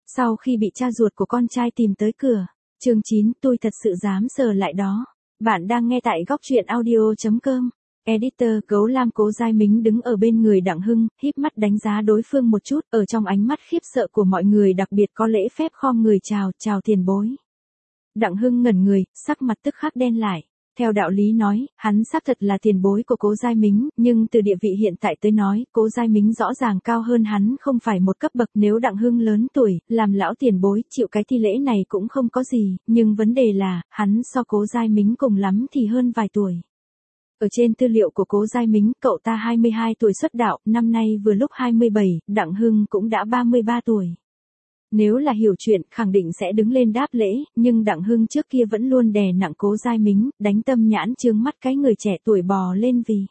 Sau khi bị cha ruột của con trai tìm tới cửa. Chương 9, tôi thật sự dám sờ lại đó. Bạn đang nghe tại góc truyện audio.com. Editor Gấu Lam. Cố Giai Mính đứng ở bên người Đặng Hưng, híp mắt đánh giá đối phương một chút, ở trong ánh mắt khiếp sợ của mọi người đặc biệt có lễ phép khom người chào tiền bối. Đặng Hưng ngẩn người, sắc mặt tức khắc đen lại. Theo đạo lý nói, hắn xác thật là tiền bối của Cố Giai Mính, nhưng từ địa vị hiện tại tới nói, Cố Giai Mính rõ ràng cao hơn hắn không phải một cấp bậc. Nếu Đặng Hưng lớn tuổi, làm lão tiền bối, chịu cái thi lễ này cũng không có gì, nhưng vấn đề là, hắn so Cố Giai Mính cùng lắm thì hơn vài tuổi. Ở trên tư liệu của Cố Giai Mính, cậu ta 22 tuổi xuất đạo, năm nay vừa lúc 27, Đặng Hưng cũng đã 33 tuổi. Nếu là hiểu chuyện, khẳng định sẽ đứng lên đáp lễ, nhưng Đặng Hưng trước kia vẫn luôn đè nặng Cố Giai Mính, đánh tâm nhãn chướng mắt cái người trẻ tuổi bò lên vì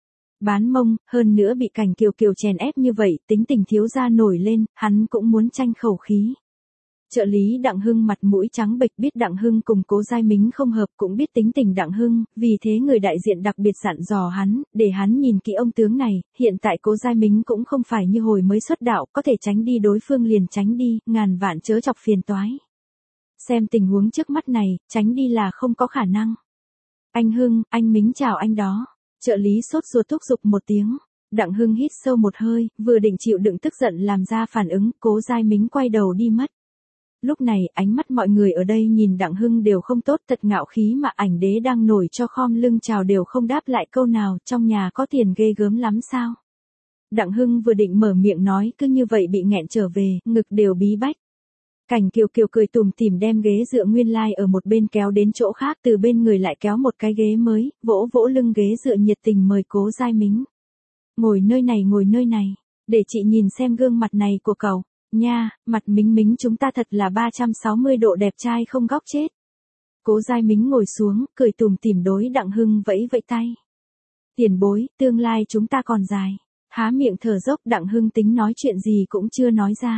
bán mông, hơn nữa bị Cảnh Kiều Kiều chèn ép như vậy, tính tình thiếu gia nổi lên, hắn cũng muốn tranh khẩu khí. Trợ lý Đặng Hưng mặt mũi trắng bệch, biết Đặng Hưng cùng Cố Giai Mính không hợp, cũng biết tính tình Đặng Hưng, vì thế người đại diện đặc biệt dặn dò hắn, để hắn nhìn kỹ ông tướng này, hiện tại Cố Giai Mính cũng không phải như hồi mới xuất đạo, có thể tránh đi đối phương liền tránh đi, ngàn vạn chớ chọc phiền toái. Xem tình huống trước mắt này, tránh đi là không có khả năng. Anh Hưng, anh Mính chào anh đó. Trợ lý sốt ruột thúc giục một tiếng. Đặng Hưng hít sâu một hơi, vừa định chịu đựng tức giận làm ra phản ứng, Cố Giai Mính quay đầu đi mất. Lúc này, ánh mắt mọi người ở đây nhìn Đặng Hưng đều không tốt, thật ngạo khí mà ảnh đế đang nổi cho khom lưng chào đều không đáp lại câu nào, trong nhà có tiền ghê gớm lắm sao? Đặng Hưng vừa định mở miệng nói, cứ như vậy bị nghẹn trở về, ngực đều bí bách. Cảnh Kiều Kiều cười tủm tỉm đem ghế dựa nguyên lai ở một bên kéo đến chỗ khác, từ bên người lại kéo một cái ghế mới, vỗ vỗ lưng ghế dựa nhiệt tình mời Cố Giai Mính. Ngồi nơi này, để chị nhìn xem gương mặt này của cậu. Nha, mặt Mính chúng ta thật là 360 độ đẹp trai không góc chết. Cố Giai Mính ngồi xuống, cười tủm tỉm đối Đặng Hưng vẫy tay. Tiền bối, tương lai chúng ta còn dài. Há miệng thở dốc, Đặng Hưng tính nói chuyện gì cũng chưa nói ra.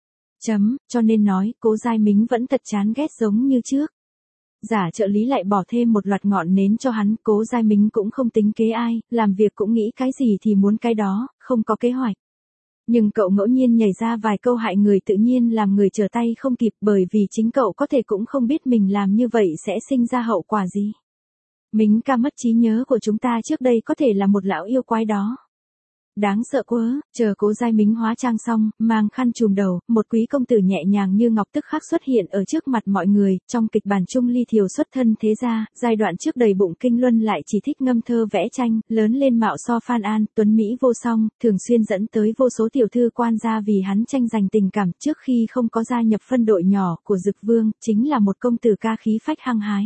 Cho nên nói, Cố Giai Mính vẫn thật chán ghét giống như trước. Giả trợ lý lại bỏ thêm một loạt ngọn nến cho hắn, Cố Giai Mính cũng không tính kế ai, làm việc cũng nghĩ cái gì thì muốn cái đó, không có kế hoạch. Nhưng cậu ngẫu nhiên nhảy ra vài câu hại người tự nhiên làm người trở tay không kịp, bởi vì chính cậu có thể cũng không biết mình làm như vậy sẽ sinh ra hậu quả gì. Mính ca mất trí nhớ của chúng ta trước đây có thể là một lão yêu quái đó. Đáng sợ quá, chờ Cố Giai Mính hóa trang xong, mang khăn trùm đầu, một quý công tử nhẹ nhàng như ngọc tức khắc xuất hiện ở trước mặt mọi người, trong kịch bản Trung Ly Thiều xuất thân thế gia, giai đoạn trước đầy bụng kinh luân lại chỉ thích ngâm thơ vẽ tranh, lớn lên mạo so Phan An, tuấn Mỹ vô song, thường xuyên dẫn tới vô số tiểu thư quan gia vì hắn tranh giành tình cảm, trước khi không có gia nhập phân đội nhỏ của Dực Vương, chính là một công tử ca khí phách hăng hái.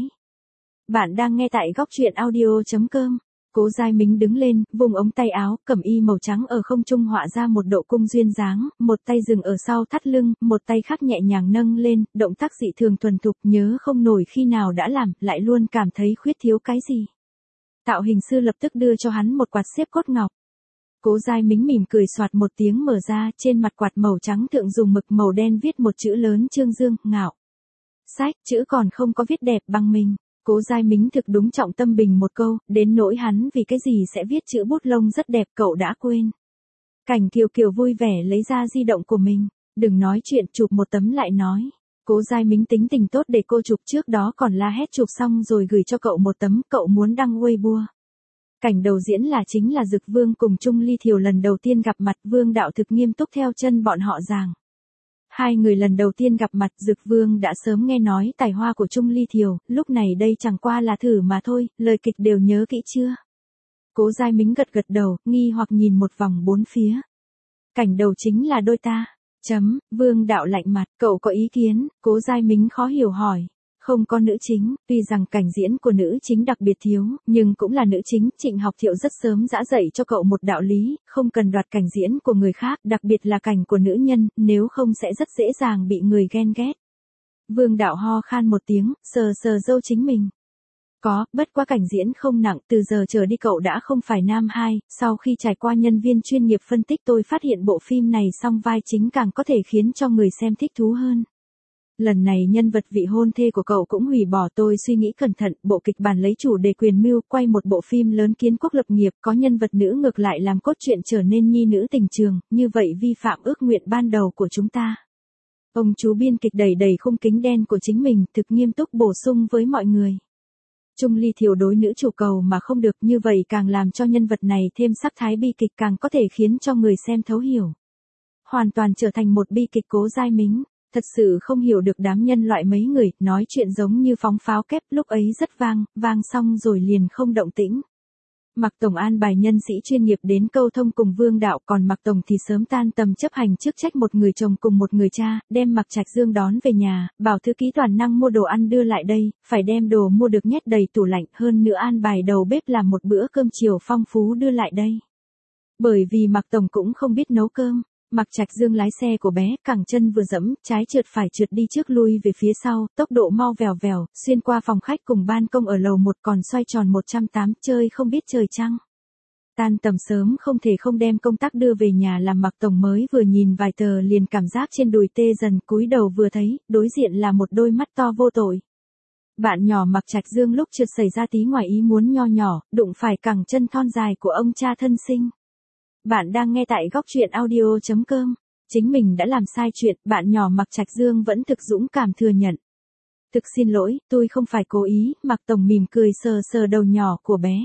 Bạn đang nghe tại góc truyện audio.com. Cố Giai Mính đứng lên, vùng ống tay áo, cẩm y màu trắng ở không trung họa ra một độ cung duyên dáng, một tay dừng ở sau thắt lưng, một tay khác nhẹ nhàng nâng lên, động tác dị thường thuần thục, nhớ không nổi khi nào đã làm, lại luôn cảm thấy khuyết thiếu cái gì. Tạo hình sư lập tức đưa cho hắn một quạt xếp cốt ngọc. Cố Giai Mính mỉm cười xoạt một tiếng mở ra, trên mặt quạt màu trắng thượng dùng mực màu đen viết một chữ lớn Trương Dương, ngạo. Sách, chữ còn không có viết đẹp bằng mình. Cố Giai Mính thực đúng trọng tâm bình một câu, đến nỗi hắn vì cái gì sẽ viết chữ bút lông rất đẹp cậu đã quên. Cảnh Kiều Kiều vui vẻ lấy ra di động của mình, đừng nói chuyện chụp một tấm lại nói. Cố Giai Mính tính tình tốt để cô chụp trước đó còn la hét chụp xong rồi gửi cho cậu một tấm, cậu muốn đăng Weibo. Cảnh đầu diễn là chính là Dực Vương cùng Trung Ly Thiều lần đầu tiên gặp mặt, Vương đạo thực nghiêm túc theo chân bọn họ giảng. Hai người lần đầu tiên gặp mặt, Dực Vương đã sớm nghe nói tài hoa của Trung Ly Thiều, lúc này đây chẳng qua là thử mà thôi, lời kịch đều nhớ kỹ chưa? Cố Giai Mính gật đầu, nghi hoặc nhìn một vòng bốn phía. Cảnh đầu chính là đôi ta. Vương đạo lạnh mặt, cậu có ý kiến? Cố Giai Mính khó hiểu hỏi. Không có nữ chính, tuy rằng cảnh diễn của nữ chính đặc biệt thiếu, nhưng cũng là nữ chính, Trịnh Học Thiệu rất sớm dã dạy cho cậu một đạo lý, không cần đoạt cảnh diễn của người khác, đặc biệt là cảnh của nữ nhân, nếu không sẽ rất dễ dàng bị người ghen ghét. Vương đạo ho khan một tiếng, sờ râu chính mình. Có, bất quá cảnh diễn không nặng, từ giờ trở đi cậu đã không phải nam hai, sau khi trải qua nhân viên chuyên nghiệp phân tích tôi phát hiện bộ phim này song vai chính càng có thể khiến cho người xem thích thú hơn. Lần này nhân vật vị hôn thê của cậu cũng hủy bỏ, tôi suy nghĩ cẩn thận, bộ kịch bản lấy chủ đề quyền mưu, quay một bộ phim lớn kiến quốc lập nghiệp, có nhân vật nữ ngược lại làm cốt truyện trở nên nhi nữ tình trường, như vậy vi phạm ước nguyện ban đầu của chúng ta. Ông chú biên kịch đẩy đẩy khung kính đen của chính mình, thực nghiêm túc bổ sung với mọi người. Chung ly thiểu đối nữ chủ cầu mà không được, như vậy càng làm cho nhân vật này thêm sắc thái bi kịch, càng có thể khiến cho người xem thấu hiểu. Hoàn toàn trở thành một bi kịch Cố Giai Mính, thật sự không hiểu được đám nhân loại mấy người, nói chuyện giống như phóng pháo kép, lúc ấy rất vang xong rồi liền không động tĩnh. Mạc Tổng an bài nhân sĩ chuyên nghiệp đến câu thông cùng Vương Đạo, còn Mạc Tổng thì sớm tan tầm chấp hành chức trách một người chồng cùng một người cha, đem Mạc Trạch Dương đón về nhà, bảo thư ký toàn năng mua đồ ăn đưa lại đây, phải đem đồ mua được nhét đầy tủ lạnh, hơn nữa an bài đầu bếp làm một bữa cơm chiều phong phú đưa lại đây. Bởi vì Mạc Tổng cũng không biết nấu cơm, Mạc Trạch Dương lái xe của bé, cẳng chân vừa dẫm, trái trượt phải trượt đi trước lui về phía sau, tốc độ mau vèo vèo, xuyên qua phòng khách cùng ban công ở lầu 1 còn xoay tròn 180, chơi không biết trời trăng. Tan tầm sớm không thể không đem công tác đưa về nhà, làm Mạc Tổng mới vừa nhìn vài tờ liền cảm giác trên đùi tê dần, cúi đầu vừa thấy, đối diện là một đôi mắt to vô tội. Bạn nhỏ Mạc Trạch Dương lúc trượt xảy ra tí ngoài ý muốn nho nhỏ, đụng phải cẳng chân thon dài của ông cha thân sinh. Bạn đang nghe tại góc truyện audio.com. Chính mình đã làm sai chuyện, bạn nhỏ Mạc Trạch Dương vẫn thực dũng cảm thừa nhận. Thực xin lỗi, tôi không phải cố ý, Mạc Tổng mỉm cười sờ sờ đầu nhỏ của bé.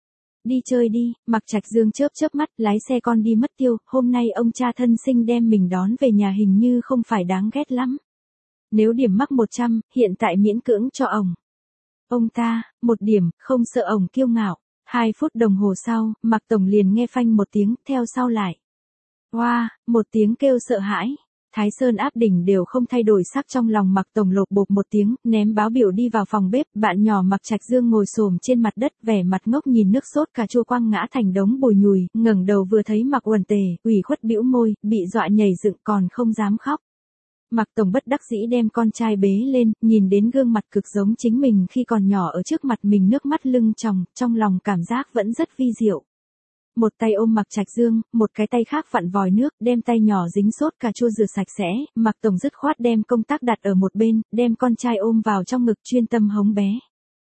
Đi chơi đi, Mạc Trạch Dương chớp chớp mắt, lái xe con đi mất tiêu, hôm nay ông cha thân sinh đem mình đón về nhà hình như không phải đáng ghét lắm. Nếu điểm mắc 100, hiện tại miễn cưỡng cho ổng. Ông ta, 1 điểm, không sợ ổng kiêu ngạo. 2 phút đồng hồ sau, Mạc Tổng liền nghe phanh một tiếng, theo sau lại. Wow, một tiếng kêu sợ hãi. Thái Sơn áp đỉnh đều không thay đổi sắc, trong lòng Mạc Tổng lột bột một tiếng, ném báo biểu đi vào phòng bếp, bạn nhỏ Mạc Trạch Dương ngồi xổm trên mặt đất, vẻ mặt ngốc nhìn nước sốt cà chua quăng ngã thành đống bùi nhùi, ngẩng đầu vừa thấy Mạc Uẩn Tề, ủy khuất bĩu môi, bị dọa nhảy dựng còn không dám khóc. Mạc Tổng bất đắc dĩ đem con trai bế lên, nhìn đến gương mặt cực giống chính mình khi còn nhỏ ở trước mặt mình, nước mắt lưng tròng, trong lòng cảm giác vẫn rất vi diệu. Một tay ôm Mạc Trạch Dương, một cái tay khác vặn vòi nước, đem tay nhỏ dính sốt cà chua rửa sạch sẽ, Mạc Tổng dứt khoát đem công tác đặt ở một bên, đem con trai ôm vào trong ngực chuyên tâm hống bé.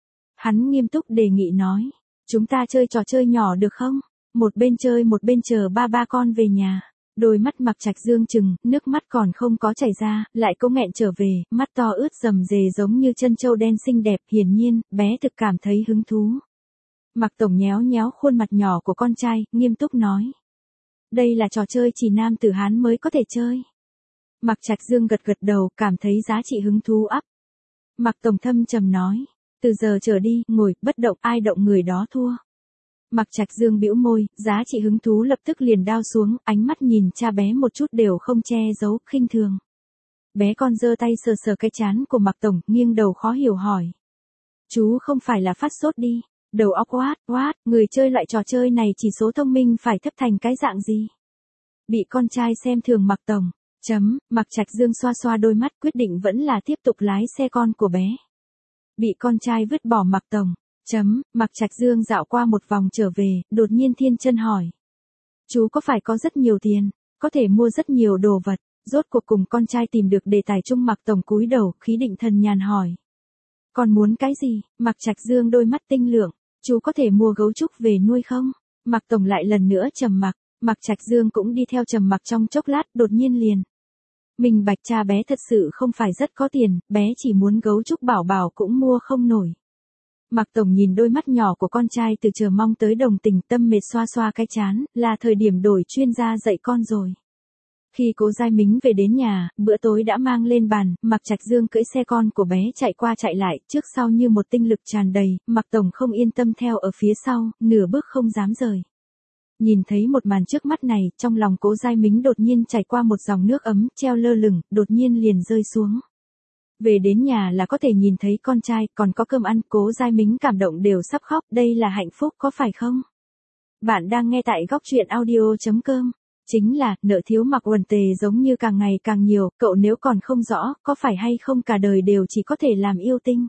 Hắn nghiêm túc đề nghị nói, chúng ta chơi trò chơi nhỏ được không? Một bên chơi một bên chờ ba con về nhà. Đôi mắt Mạc Trạch Dương trừng, nước mắt còn không có chảy ra, lại cố nghẹn trở về, mắt to ướt rầm rề giống như chân trâu đen xinh đẹp, hiển nhiên, bé thực cảm thấy hứng thú. Mạc Tổng nhéo nhéo khuôn mặt nhỏ của con trai, nghiêm túc nói. Đây là trò chơi chỉ nam tử Hán mới có thể chơi. Mạc Trạch Dương gật gật đầu, cảm thấy giá trị hứng thú ắp. Mạc Tổng thâm trầm nói, từ giờ trở đi, ngồi, bất động, ai động người đó thua. Mạc Trạch Dương bĩu môi, giá trị hứng thú lập tức liền đao xuống, ánh mắt nhìn cha bé một chút đều không che giấu, khinh thường. Bé con giơ tay sờ sờ cái trán của Mạc Tổng, nghiêng đầu khó hiểu hỏi. Chú không phải là phát sốt đi, đầu óc what, người chơi loại trò chơi này chỉ số thông minh phải thấp thành cái dạng gì? Bị con trai xem thường Mạc Tổng, Mạc Trạch Dương xoa xoa đôi mắt, quyết định vẫn là tiếp tục lái xe con của bé. Bị con trai vứt bỏ Mạc Tổng. Mạc Trạch Dương dạo qua một vòng trở về, đột nhiên thiên chân hỏi. Chú có phải có rất nhiều tiền, có thể mua rất nhiều đồ vật, rốt cuộc cùng con trai tìm được đề tài chung. Mạc Tổng cúi đầu, khí định thần nhàn hỏi. Còn muốn cái gì? Mạc Trạch Dương đôi mắt tinh lượng, chú có thể mua gấu trúc về nuôi không? Mạc Tổng lại lần nữa trầm mặc, Mạc Trạch Dương cũng đi theo trầm mặc trong chốc lát, đột nhiên liền. Mình bạch cha bé thật sự không phải rất có tiền, bé chỉ muốn gấu trúc bảo bảo cũng mua không nổi. Mạc Tổng nhìn đôi mắt nhỏ của con trai từ chờ mong tới đồng tình, tâm mệt xoa xoa cái chán, là thời điểm đổi chuyên gia dạy con rồi. Khi Cố Giai Mính về đến nhà, bữa tối đã mang lên bàn, Mạc Trạch Dương cưỡi xe con của bé chạy qua chạy lại, trước sau như một tinh lực tràn đầy, Mạc Tổng không yên tâm theo ở phía sau, nửa bước không dám rời. Nhìn thấy một màn trước mắt này, trong lòng Cố Giai Mính đột nhiên chảy qua một dòng nước ấm, treo lơ lửng, đột nhiên liền rơi xuống. Về đến nhà là có thể nhìn thấy con trai, còn có cơm ăn, Cố Giai Mính cảm động đều sắp khóc, đây là hạnh phúc có phải không? Bạn đang nghe tại góc truyện audio.com. Chính là, nợ thiếu Mạc Uẩn Tề giống như càng ngày càng nhiều, cậu nếu còn không rõ, có phải hay không cả đời đều chỉ có thể làm yêu tinh.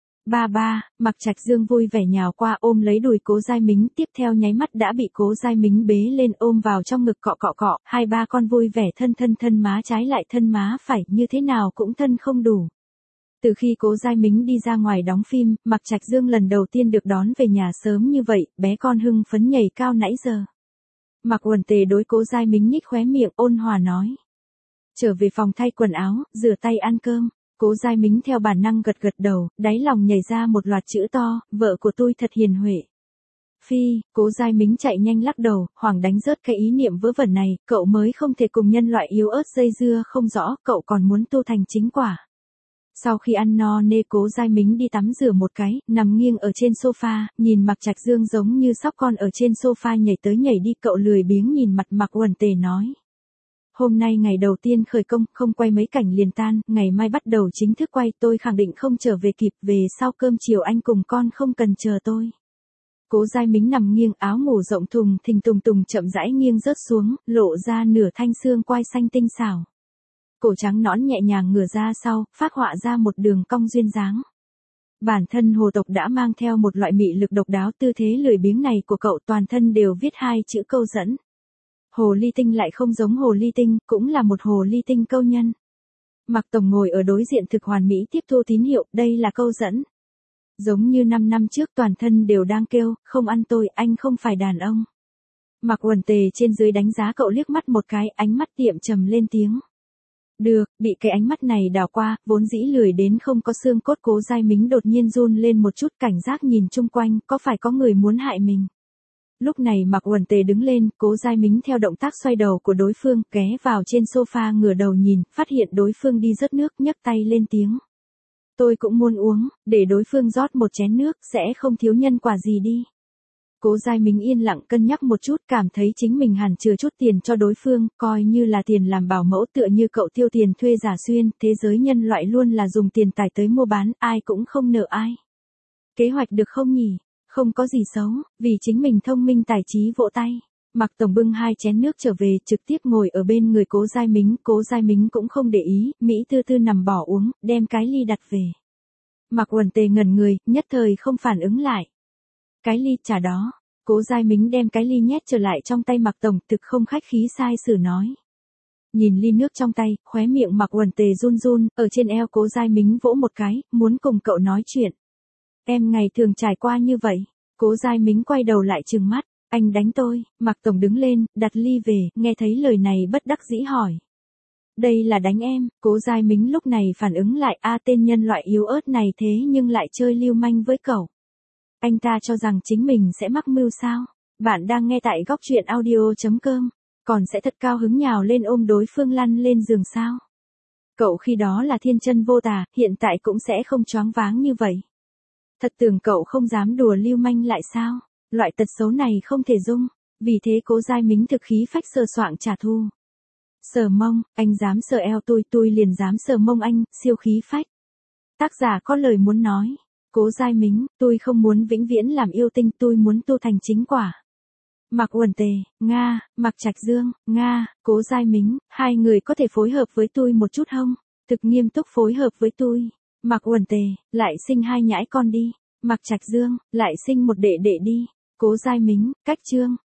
Ba, Mạc Trạch Dương vui vẻ nhào qua ôm lấy đùi Cố Giai Mính, tiếp theo nháy mắt đã bị Cố Giai Mính bế lên ôm vào trong ngực cọ, hai ba con vui vẻ thân má trái lại thân má phải, như thế nào cũng thân không đủ. Từ khi Cố Giai Mính đi ra ngoài đóng phim, Mạc Trạch Dương lần đầu tiên được đón về nhà sớm như vậy, bé con hưng phấn nhảy cao nãy giờ. Mạc Uẩn Tề đối Cố Giai Mính nhích khóe miệng ôn hòa nói. Trở về phòng thay quần áo, rửa tay ăn cơm. Cố Giai Mính theo bản năng gật gật đầu, đáy lòng nhảy ra một loạt chữ to, vợ của tôi thật hiền huệ. Phi, Cố Giai Mính chạy nhanh lắc đầu, hoảng đánh rớt cái ý niệm vớ vẩn này, cậu mới không thể cùng nhân loại yếu ớt dây dưa không rõ, cậu còn muốn tu thành chính quả. Sau khi ăn no nê Cố Giai Mính đi tắm rửa một cái, nằm nghiêng ở trên sofa, nhìn Mạc Trạch Dương giống như sóc con ở trên sofa nhảy tới nhảy đi, cậu lười biếng nhìn mặt Mạc Uẩn Tề nói. Hôm nay ngày đầu tiên khởi công, không quay mấy cảnh liền tan, ngày mai bắt đầu chính thức quay, tôi khẳng định không trở về kịp, về sau cơm chiều anh cùng con không cần chờ tôi. Cố Giai Mính nằm nghiêng, áo ngủ rộng thùng thình tùng tùng chậm rãi nghiêng rớt xuống, lộ ra nửa thanh xương quai xanh tinh xảo. Cổ trắng nõn nhẹ nhàng ngửa ra sau, phác họa ra một đường cong duyên dáng. Bản thân hồ tộc đã mang theo một loại mị lực độc đáo, tư thế lười biếng này của cậu toàn thân đều viết hai chữ câu dẫn. Hồ ly tinh lại không giống hồ ly tinh, cũng là một hồ ly tinh câu nhân. Mạc Tổng ngồi ở đối diện thực hoàn mỹ tiếp thu tín hiệu, đây là câu dẫn. Giống như 5 năm trước toàn thân đều đang kêu, không ăn tôi, anh không phải đàn ông. Mạc Uẩn Tề trên dưới đánh giá cậu liếc mắt một cái, ánh mắt tiệm trầm lên tiếng. Được, bị cái ánh mắt này đảo qua, vốn dĩ lười đến không có xương cốt Cố Giai Mính đột nhiên run lên một chút, cảnh giác nhìn chung quanh, có phải có người muốn hại mình. Lúc này Mạc Uẩn Tề đứng lên, Cố Giai Mính theo động tác xoay đầu của đối phương, ghé vào trên sofa ngửa đầu nhìn, phát hiện đối phương đi rớt nước, nhấc tay lên tiếng. Tôi cũng muốn uống, để đối phương rót một chén nước, sẽ không thiếu nhân quả gì đi. Cố Giai Mính yên lặng cân nhắc một chút, cảm thấy chính mình hẳn chừa chút tiền cho đối phương, coi như là tiền làm bảo mẫu, tựa như cậu tiêu tiền thuê giả xuyên, thế giới nhân loại luôn là dùng tiền tài tới mua bán, ai cũng không nợ ai. Kế hoạch được không nhỉ? Không có gì xấu, vì chính mình thông minh tài trí vỗ tay. Mạc Tổng bưng hai chén nước trở về, trực tiếp ngồi ở bên người Cố Giai Mính, Cố Giai Mính cũng không để ý, Mỹ tư tư nằm bỏ uống, đem cái ly đặt về. Mạc Uẩn Tề ngẩn người, nhất thời không phản ứng lại. Cái ly trả đó. Cố Giai Mính đem cái ly nhét trở lại trong tay Mạc Tổng, thực không khách khí sai sử nói. Nhìn ly nước trong tay, khóe miệng Mạc Uẩn Tề run run, ở trên eo Cố Giai Mính vỗ một cái, muốn cùng cậu nói chuyện. Em ngày thường trải qua như vậy. Cố Giai Mính quay đầu lại trừng mắt, anh đánh tôi. Mạc Tổng đứng lên, đặt ly về, nghe thấy lời này bất đắc dĩ hỏi. Đây là đánh em. Cố Giai Mính lúc này phản ứng lại, tên nhân loại yếu ớt này thế nhưng lại chơi lưu manh với cậu. Anh ta cho rằng chính mình sẽ mắc mưu sao? Bạn đang nghe tại góc truyện audio.com, còn sẽ thật cao hứng nhào lên ôm đối phương lăn lên giường sao? Cậu khi đó là thiên chân vô tà, hiện tại cũng sẽ không choáng váng như vậy. Thật tưởng cậu không dám đùa lưu manh lại sao? Loại tật xấu này không thể dung, vì thế Cố Giai Mính thực khí phách sờ soạng trả thù. Sờ mông, anh dám sờ eo tôi liền dám sờ mông anh, siêu khí phách. Tác giả có lời muốn nói. Cố Giai Mính, tôi không muốn vĩnh viễn làm yêu tinh, tôi muốn tu thành chính quả. Mạc Uẩn Tề, Nga, Mạc Trạch Dương, Nga, Cố Giai Mính, hai người có thể phối hợp với tôi một chút không? Thực nghiêm túc phối hợp với tôi. Mạc Uẩn Tề, lại sinh hai nhãi con đi. Mạc Trạch Dương, lại sinh một đệ đệ đi. Cố Giai Mính, cách chương.